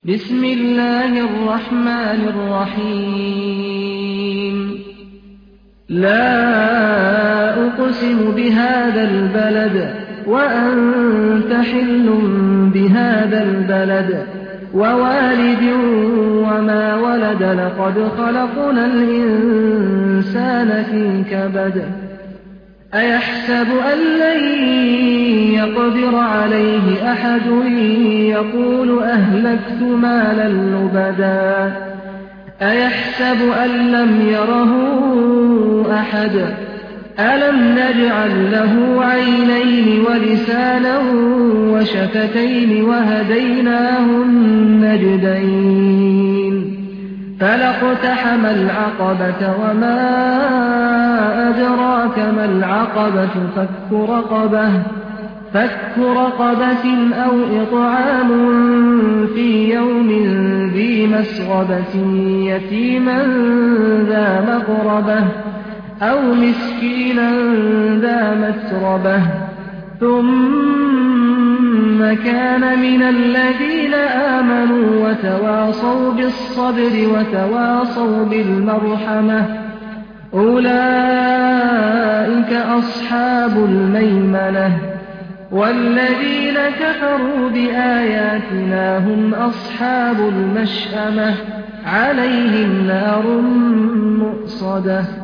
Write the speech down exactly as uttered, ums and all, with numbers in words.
بسم الله الرحمن الرحيم لا أقسم بهذا البلد وأنت حل بهذا البلد ووالد وما ولد لقد خلقنا الإنسان في كبد أيحسب أن لن يقدر عليه أحد يقول أهلكت مالا لبدا أيحسب أن لم يره أحد ألم نجعل له عينين ولسانا وشفتين وهديناه النجدين فلاقتحم العقبة وما أدراك ما العقبة فك رقبة فك رقبة أو إطعام في يوم ذي مسغبة يتيما ذا مقربة أو مسكينا ذا متربة ثم كان من الذين آمنوا وتواصوا بالصبر وتواصوا بالمرحمة أولئك أصحاب الميمنة والذين كفروا بآياتنا هم أصحاب المشأمة عليهم نار مؤصدة